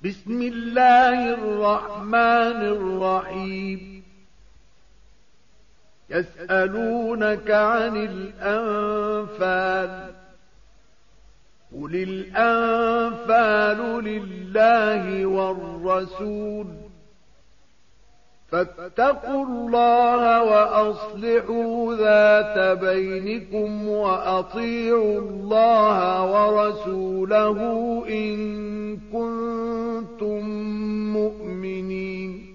بسم الله الرحمن الرحيم. يسألونك عن الأنفال، قل الأنفال لله والرسول، فاتقوا الله وأصلحوا ذات بينكم وأطيعوا الله ورسوله إن كنتم مؤمنين.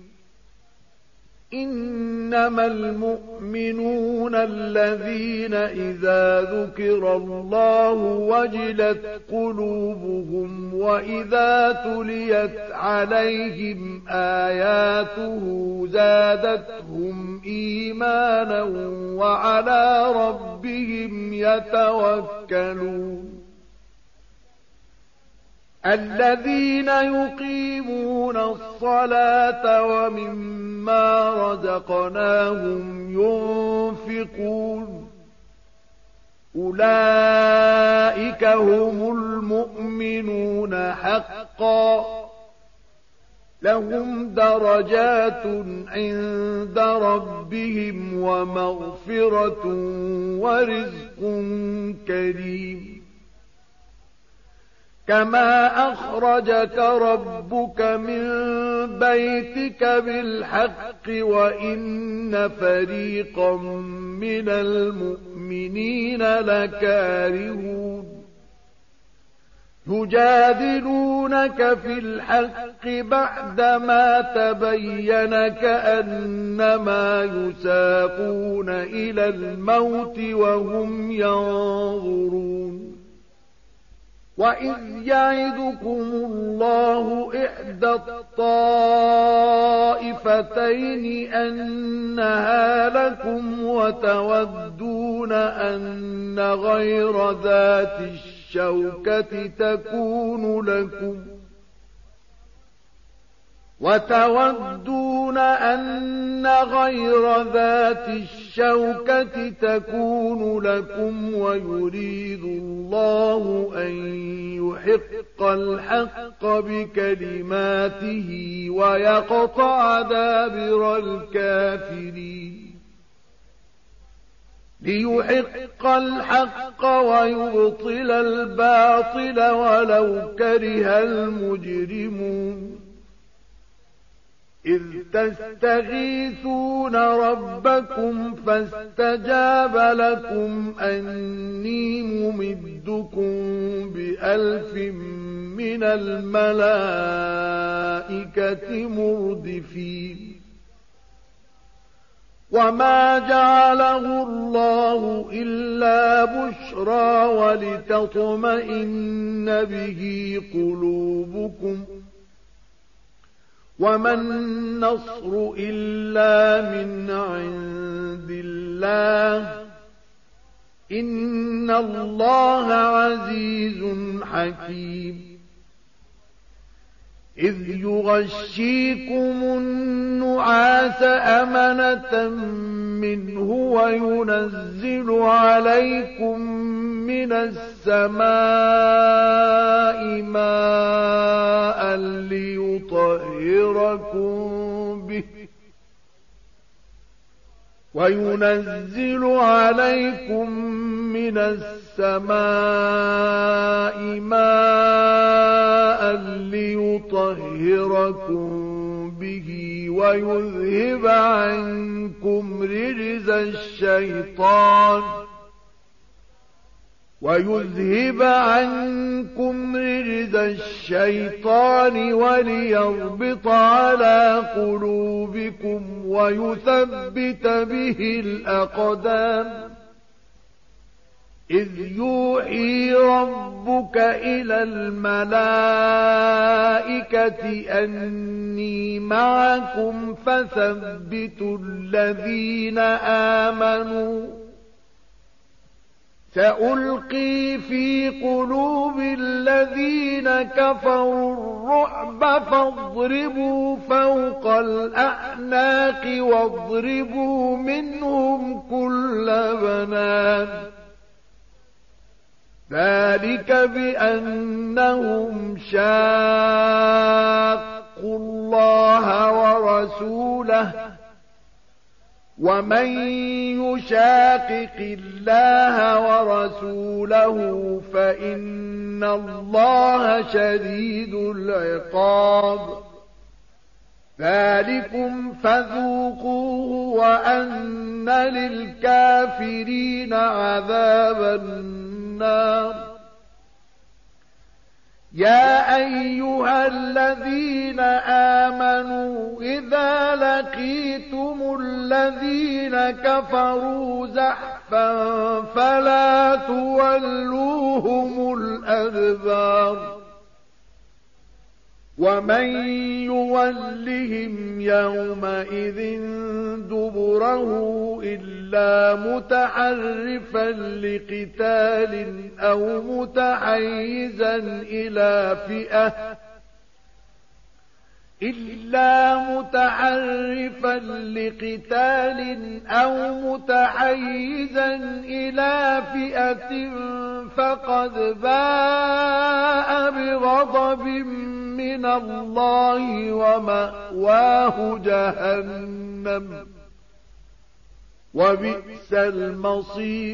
إنما المؤمنون الذين إذا ذكر الله وجلت قلوبهم وإذا تليت عليهم آياته زادتهم إيمانا وعلى ربهم يتوكلون. الذين يقيمون الصلاة ومما رزقناهم ينفقون، أولئك هم المؤمنون حقا، لهم درجات عند ربهم ومغفرة ورزق كريم. كما أخرجك ربك من بيتك بالحق وإن فريقا من المؤمنين لكارهون. يجادلونك في الحق بعدما تبين كأنما يساقون إلى الموت وهم ينظرون. وإذ يعدكم الله إحدى الطائفتين أنها لكم وتودون أن غير ذات الشوكة تكون لكم ويريد الله أن يحق الحق بكلماته ويقطع دابر الكافرين. ليحق الحق ويبطل الباطل ولو كره المجرمون. إذ تستغيثون ربكم فاستجاب لكم أني ممدكم ب1000 من الملائكة مردفين. وما جعله الله إلا بشرى ولتطمئن به قلوبكم، وما النصر إلا من عند الله، إن الله عزيز حكيم. إذ يغشيكم النعاس أمنة منه وينزل عليكم من السماء ماء ليطهركم به ويذهب عنكم رجز الشيطان وليربط على قلوبكم ويثبت به الأقدام. إذ يوحي ربك إلى الملائكة أني معكم فثبتوا الذين آمنوا. سألقي في قلوب الذين كفروا الرعب فاضربوا فوق الأعناق واضربوا منهم كل بنان. ذلك بأنهم شاقوا ومن يشاقق الله ورسوله فإن الله شديد العقاب ذلكم فذوقوه وأن للكافرين عذاب النار يا أيها الذين آمنوا إذا لقيتم الذين كفروا زحفا فلا تولوهم الأدبار ومن يولهم يومئذ دبره إلا متحرفا لقتال أو متحيزا إلى فئة فقد باء بغضب من الله ومأواه جهنم وبئس المصير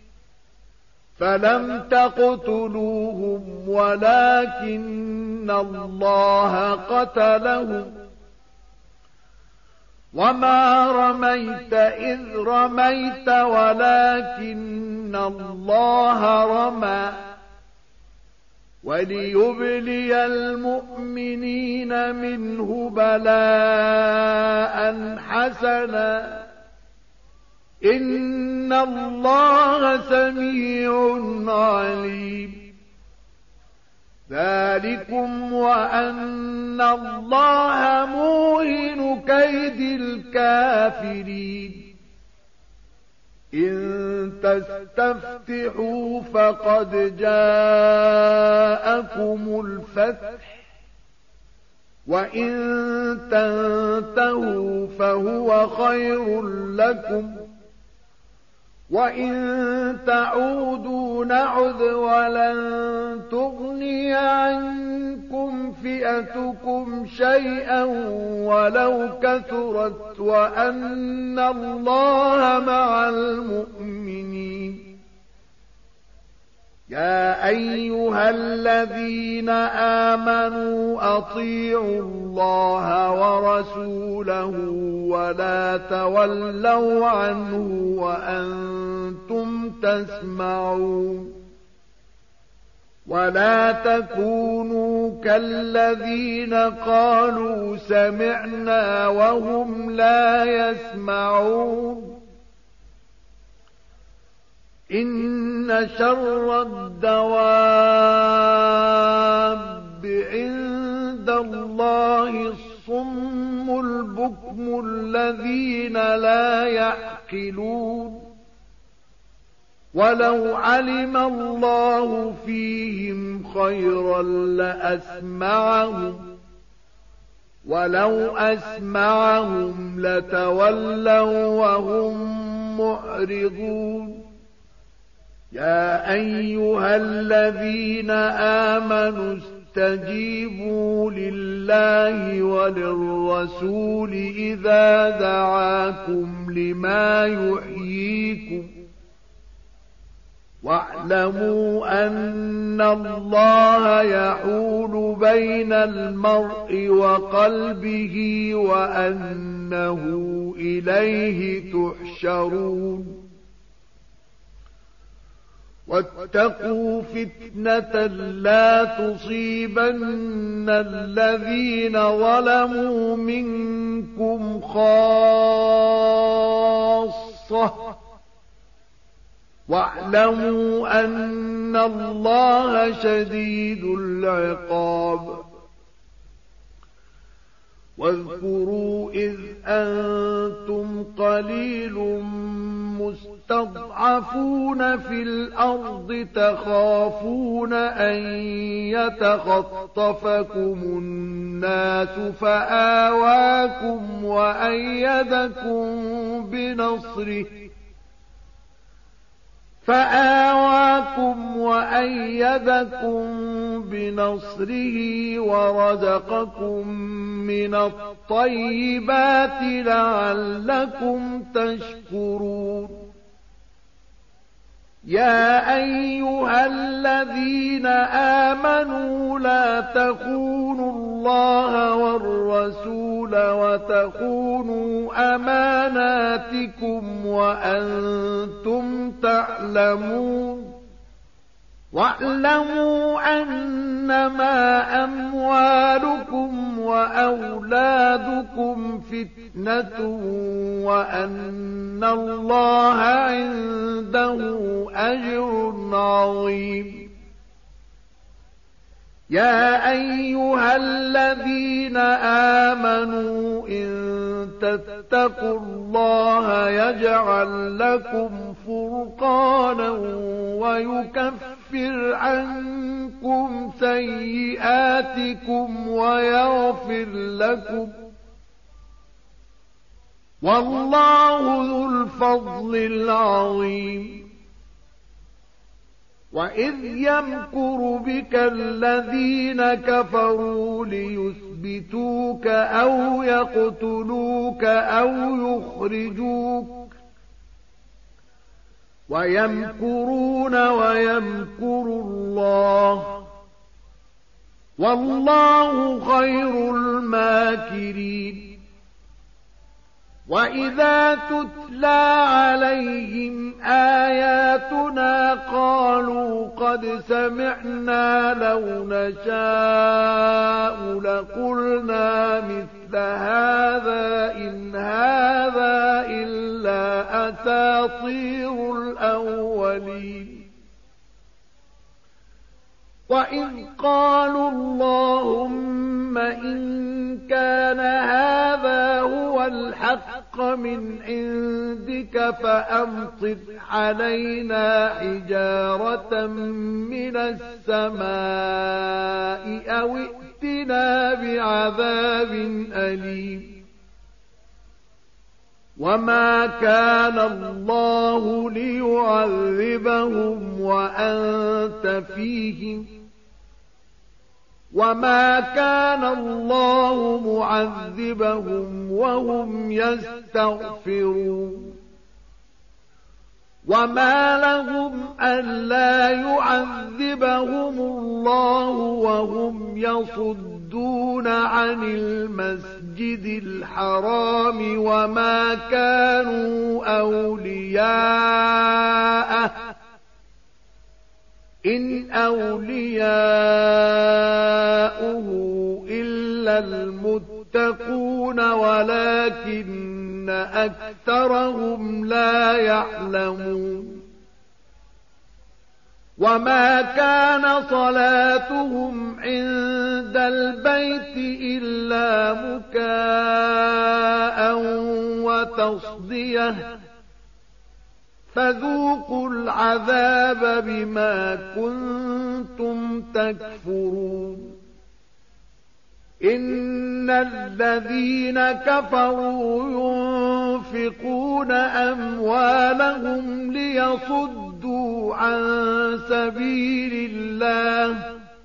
فلم تقتلوهم ولكن الله قتلهم وما رميت إذ رميت ولكن الله رمى وليبلي المؤمنين منه بلاء حسنا إن الله سميع عليم ذلكم وأن الله موهن كيد الكافرين إن تستفتحوا فقد جاءكم الفتح وإن تنتهوا فهو خير لكم وإن تعودوا نعد ولن تغني عنكم فئتكم شيئا ولو كثرت وأن الله مع المؤمنين يا أيها الذين آمنوا أطيعوا الله ورسوله ولا تولوا عنه وأنتم تسمعون ولا تكونوا كالذين قالوا سمعنا وهم لا يسمعون إن شر الدواب عند الله الصم البكم الذين لا يعقلون ولو علم الله فيهم خيرا لأسمعهم ولو أسمعهم لتولوا وهم معرضون يا أيها الذين آمنوا استجيبوا لله وللرسول إذا دعاكم لما يحييكم واعلموا أن الله يحول بين المرء وقلبه وأنه إليه تحشرون واتقوا فتنة لا تصيبن الذين ظلموا منكم خاصة واعلموا أن الله شديد العقاب واذكروا إذ أنتم قليل مستضعفون في الأرض تخافون أن يتخطفكم الناس فآواكم وأيدكم فآواكم وأيدكم بنصره ورزقكم من الطيبات لعلكم تشكرون يا أيها الذين آمنوا لا تخونوا الله والرسول وتخونوا أماناتكم وأنتم تعلمون واعلموا أنما أموالكم وأولادكم فتنة وأن الله عنده أجر عظيم يا أيها الذين آمنوا إن تتقوا الله يجعل لكم فرقانا ويكفر عنكم سيئاتكم ويغفر لكم والله ذو الفضل العظيم وإذ يمكر بك الذين كفروا ليثبتوك أو يقتلوك أو يخرجوك ويمكرون ويمكر الله والله خير الماكرين وإذا تتلى عليهم آياتنا قالوا قد سمعنا لو نشاء لقلنا مثل هذا إن هذا إلا أساطير الأولين وإذ قالوا اللهم إن كان هذا هو الحق من عندك فأمطر علينا حجارة من السماء أو ائتنا بعذاب أليم وما كان الله ليعذبهم وأنت فيهم وما كان الله معذبهم وهم يستغفرون وما لهم ألا يعذبهم الله وهم يصدون عن المسجد الحرام وما كانوا أولياءه إن أولياؤه إلا المتقون ولكن أكثرهم لا يعلمون وما كان صلاتهم عند البيت إلا مكاء وتصديه فذوقوا العذاب بما كنتم تكفرون إن الذين كفروا ينفقون أموالهم ليصدوا عن سبيل الله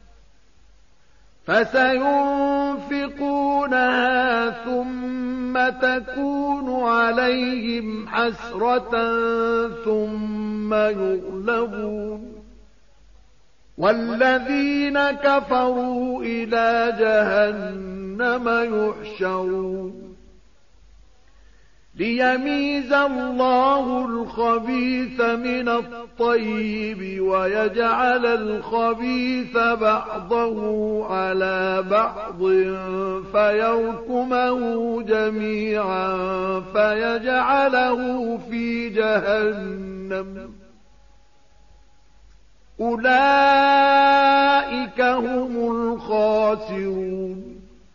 فسينفقونها ثم تكون عليهم حسرة ثم يغلبون والذين كفروا إلى جهنم يحشرون ليميز الله الخبيث من الطيب ويجعل الخبيث بعضه على بعض فيركمه جميعا فيجعله في جهنم أولئك هم الخاسرون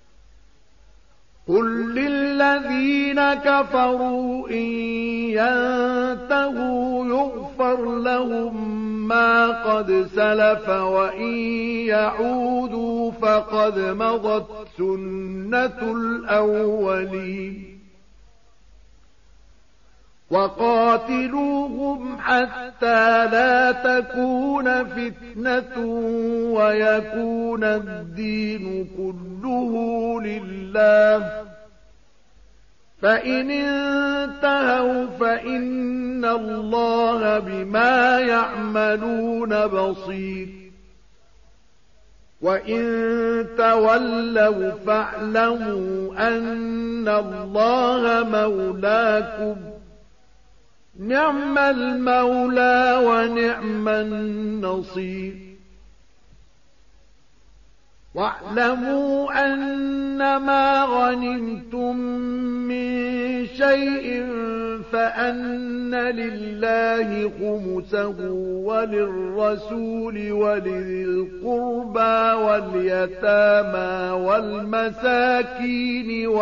قل للذين كفروا إن ينتهوا يغفر لهم ما قد سلف وإن يعودوا فقد مضت سنة الأولين وقاتلوهم حتى لا تكون فتنة ويكون الدين كله لله، فإن انتهوا فإن الله بما يعملون بصير. وإن تولوا فاعلموا أن الله مولاكم، نعم المولى ونعم النصير. واعلموا أنما غنمتم من شيء فأن لله خمسه وللرسول ولذي القربى واليتامى والمساكين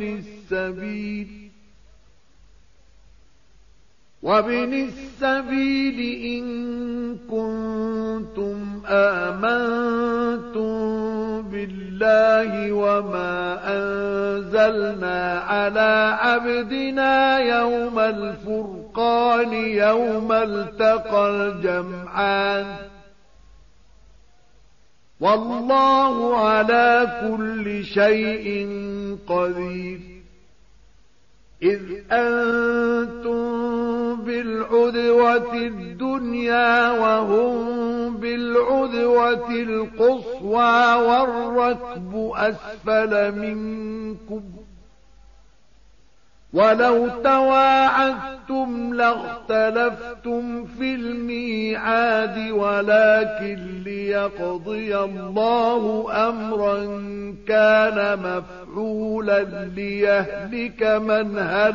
وابن السبيل إن كنتم آمنتم بالله وما أنزلنا على عبدنا يوم الفرقان يوم التقى الجمعان، والله على كل شيء قدير. إذ أنتم بالعدوة الدنيا وهم بالعدوة القصوى والركب أسفل منكم، ولو تواعدتم لاختلفتم في الميعاد، ولكن ليقضي الله أمرا كان مفعولا ليهلك من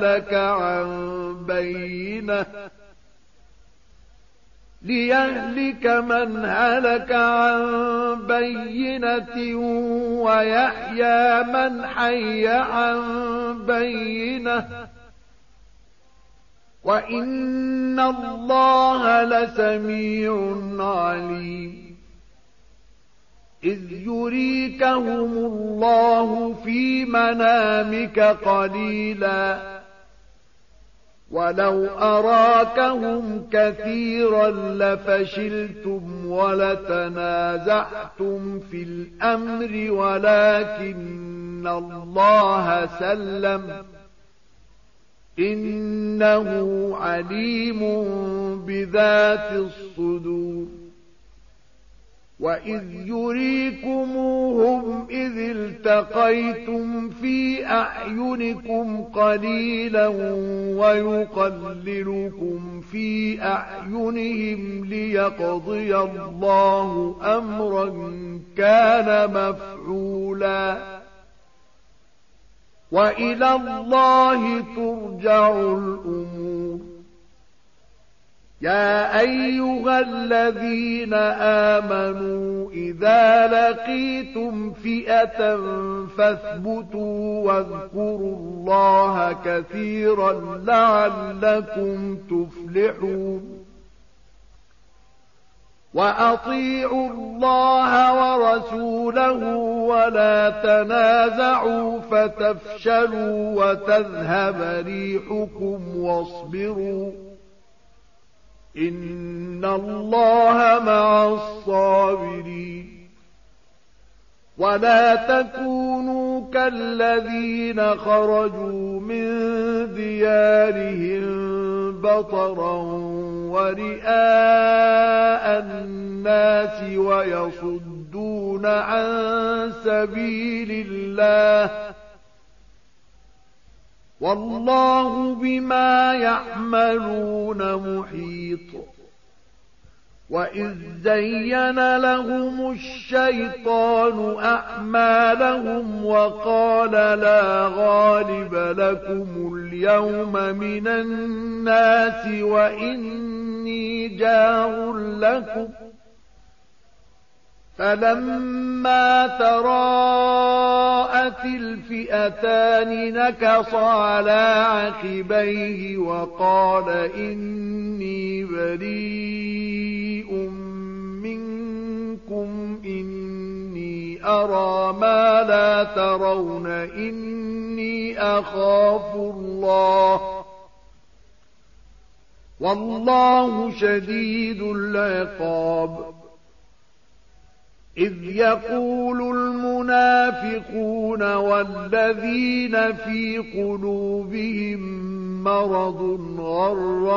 هلك عن بينة ويحيى من حي عن بينة، وإن الله لسميع عليم. إذ يريكهم الله في منامك قليلا، ولو أراكهم كثيرا لفشلتم ولتنازعتم في الأمر، ولكن الله سلم، إنه عليم بذات الصدور. وإذ يريكموهم إذ التقيتم في أعينكم قليلا ويقللكم في أعينهم ليقضي الله أمرا كان مفعولا، وإلى الله ترجع الأمور. يا أيها الذين آمنوا إذا لقيتم فئة فاثبتوا واذكروا الله كثيرا لعلكم تفلحون. وأطيعوا الله ورسوله ولا تنازعوا فتفشلوا وتذهب ريحكم واصبروا، إن الله مع الصابرين. ولا تكونوا كالذين خرجوا من ديارهم بطرا ورئاء الناس ويصدون عن سبيل الله، والله بما يعملون محيط. وإذ زين لهم الشيطان أعمالهم وقال لا غالب لكم اليوم من الناس وإني جار لكم، فلما تراءت الفئتان نكص على عقبيه وقال إني بريء منكم إني أرى ما لا ترون إني أخاف الله، والله شديد العقاب. إذ يقول المنافقون والذين في قلوبهم مرض غر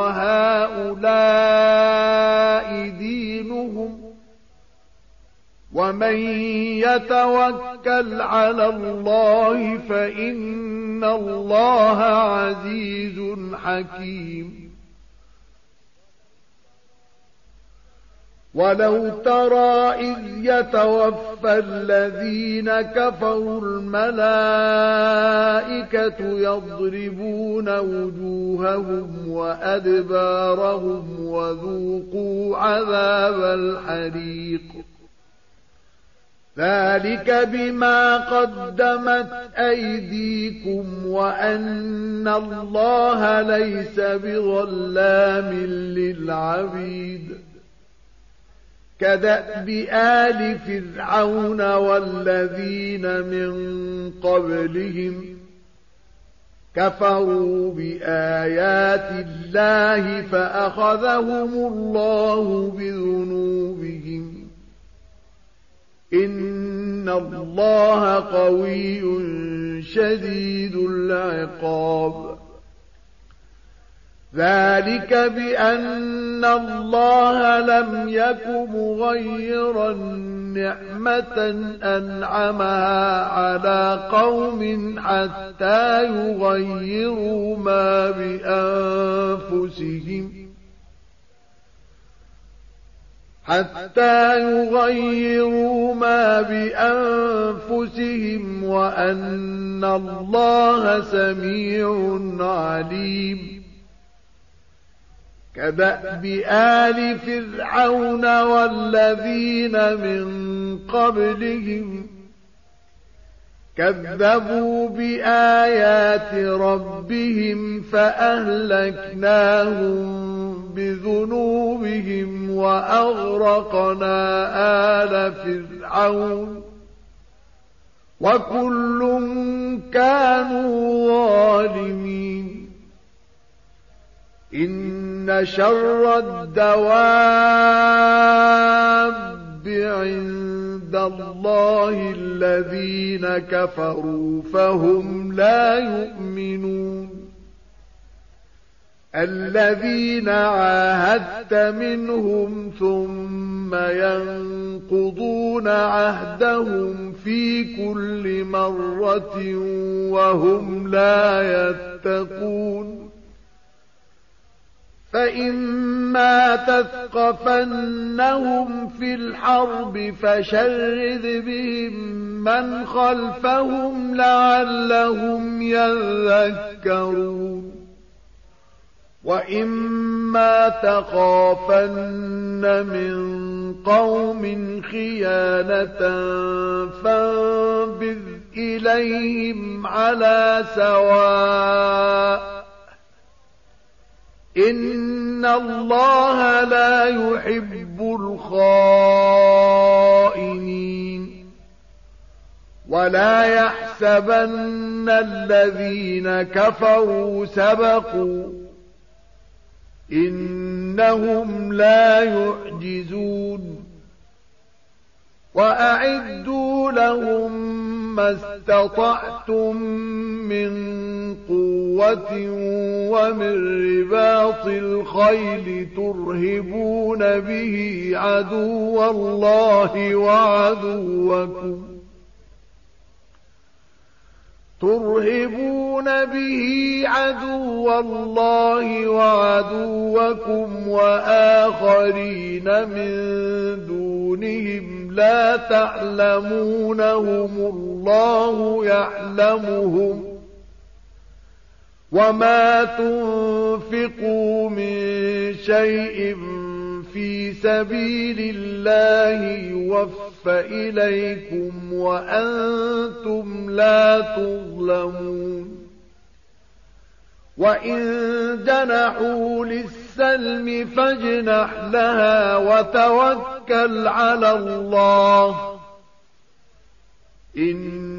هؤلاء دينهم ومن يتوكل على الله فإن الله عزيز حكيم. ولو ترى إذ يتوفى الذين كفروا الملائكة يضربون وجوههم وأدبارهم وذوقوا عذاب الحريق ذلك بما قدمت أيديكم وأن الله ليس بظلام للعبيد. كدأب آل فرعون والذين من قبلهم كفروا بآيات الله فأخذهم الله بذنوبهم إن الله قوي شديد العقاب. ذلك بأن الله لم يك مغيرا نعمة أنعمها على قوم حتى يغيروا ما بأنفسهم وأن الله سميع عليم. كدأب آل فرعون والذين من قبلهم كذبوا بآيات ربهم فأهلكناهم بذنوبهم وأغرقنا آل فرعون وكل كانوا ظالمين. إن شر الدواب عند الله الذين كفروا فهم لا يؤمنون. الذين عاهدت منهم ثم ينقضون عهدهم في كل مرة وهم لا يتقون. فإما تثقفنهم في الحرب فشرد بهم من خلفهم لعلهم يذكرون. وإما تخافن من قوم خيانة فانبذ إليهم على سواء إن الله لا يحب الخائنين. ولا يحسبن الذين كفروا سبقوا إنهم لا يعجزون. وأعدوا لهم ما استطعتم من قوة ومن رباط الخيل ترهبون به عدو الله وعدوكم وآخرين من دونهم لا تعلمونهم الله يعلمهم. وما تنفقوا من شيء في سبيل الله يوفى إليكم وأنتم لا تظلمون. وإن جنحوا للسلم فاجنح لها وتوكل على الله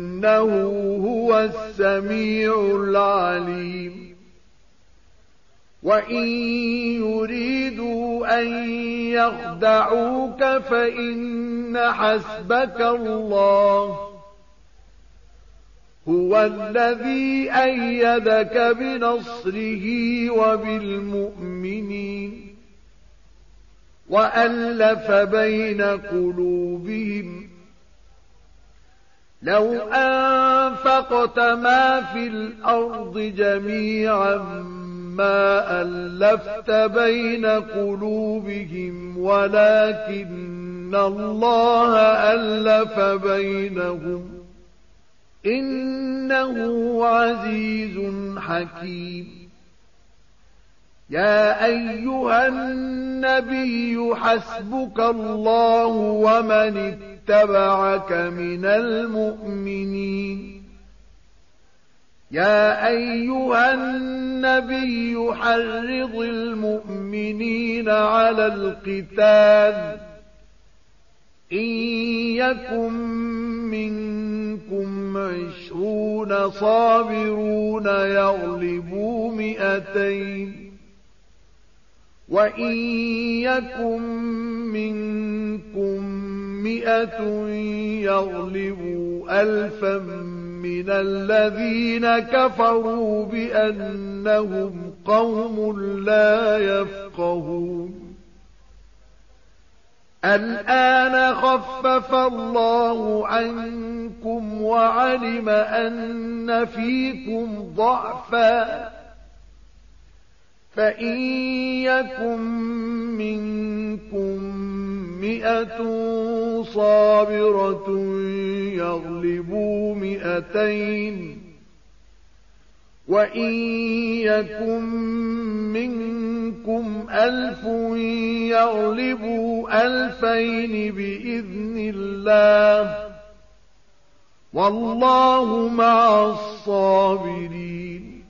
إنه هو السميع العليم. وإن يريدوا أن يخدعوك فإن حسبك الله هو الذي أيدك بنصره وبالمؤمنين وألف بين قلوبهم لو أنفقت ما في الأرض جميعا ما ألفت بين قلوبهم ولكن الله ألف بينهم إنه عزيز حكيم يا أيها النبي حسبك الله ومن اتبعك من المؤمنين يا أيها النبي حرض المؤمنين على القتال إن يكن منكم 20 صابرون يغلبوا 200 وإن يكن منكم 100 يغلبوا 1000 من الذين كفروا بأنهم قوم لا يفقهون الآن خفف الله عنكم وعلم أن فيكم ضعفا فإن يكن منكم 100 صابرة يغلبوا 200 وإن يكن منكم 1000 يغلبوا 2000 بإذن الله والله مع الصابرين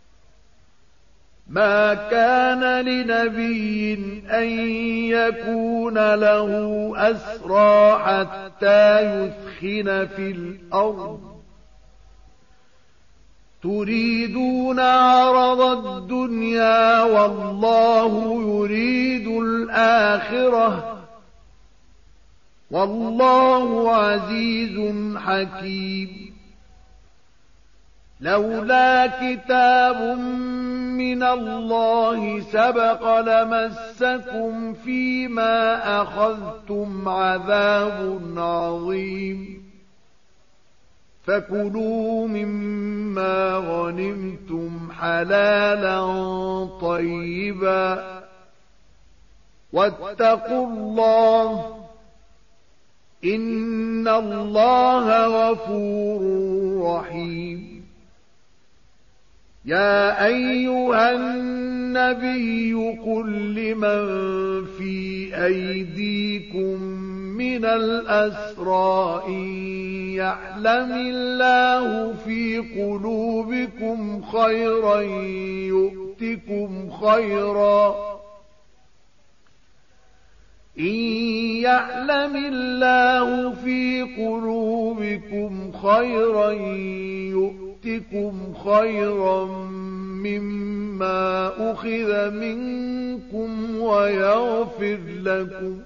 ما كان لنبي أن يكون له أسرى حتى يثخن في الأرض تريدون عرض الدنيا والله يريد الآخرة والله عزيز حكيم لولا كتاب من الله سبق لمسكم فيما أخذتم عذاب عظيم فكلوا مما غنمتم حلالا طيبا واتقوا الله إن الله غفور رحيم يا أيها النبي قل لمن في أيديكم من الأسرى إن يعلم الله في قلوبكم خيرا يؤتكم خيرا إن يعلم الله في قلوبكم خيرا يؤتكم خيرا مما أخذ منكم ويغفر لكم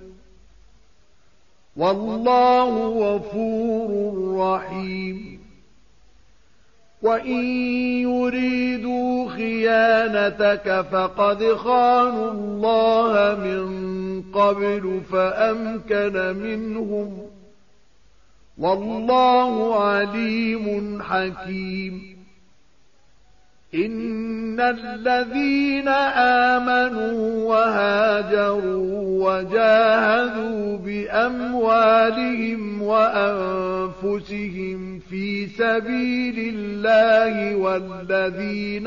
والله غفور رحيم وإن يريدوا خيانتك فقد خانوا الله من قبل فأمكن منهم والله عليم حكيم إن الذين آمنوا وهاجروا وجاهدوا بأموالهم وأنفسهم في سبيل الله والذين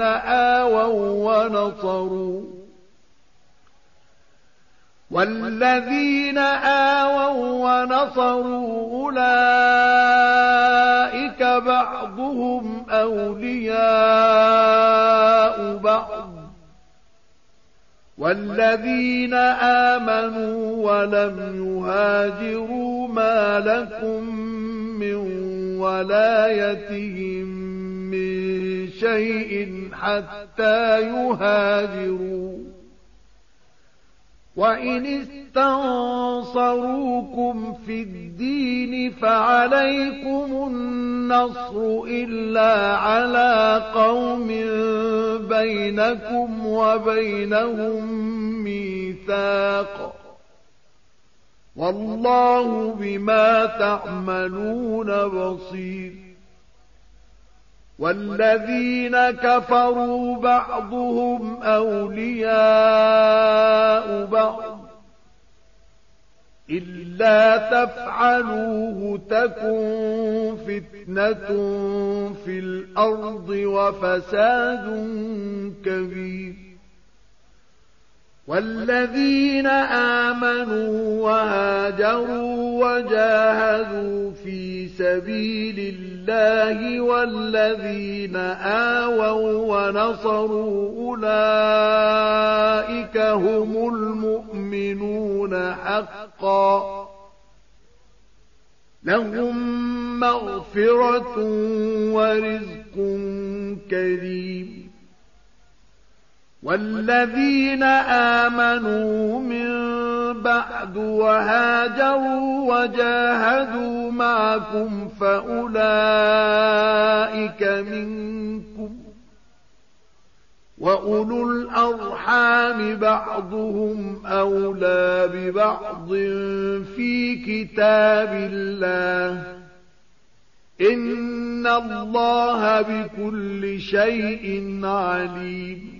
آووا ونصروا أولئك بعضهم أولياء بعض والذين آمنوا ولم يهاجروا ما لكم من ولايتهم من شيء حتى يهاجروا، وإن استنصروكم في الدين فعليكم النصر إلا على قوم بينكم وبينهم ميثاق، والله بما تعملون بصير. والذين كفروا بعضهم أولياء بعض إلا تفعلوه تكن فتنة في الأرض وفساد كبير. والذين آمنوا وهاجروا وجاهدوا في سبيل الله والذين آووا ونصروا أولئك هم المؤمنون حقا، لهم مغفرة ورزق كريم. والذين آمنوا من بعد وهاجروا وجاهدوا معكم فأولئك منكم، وأولو الأرحام بعضهم أولى ببعض في كتاب الله، إن الله بكل شيء عليم.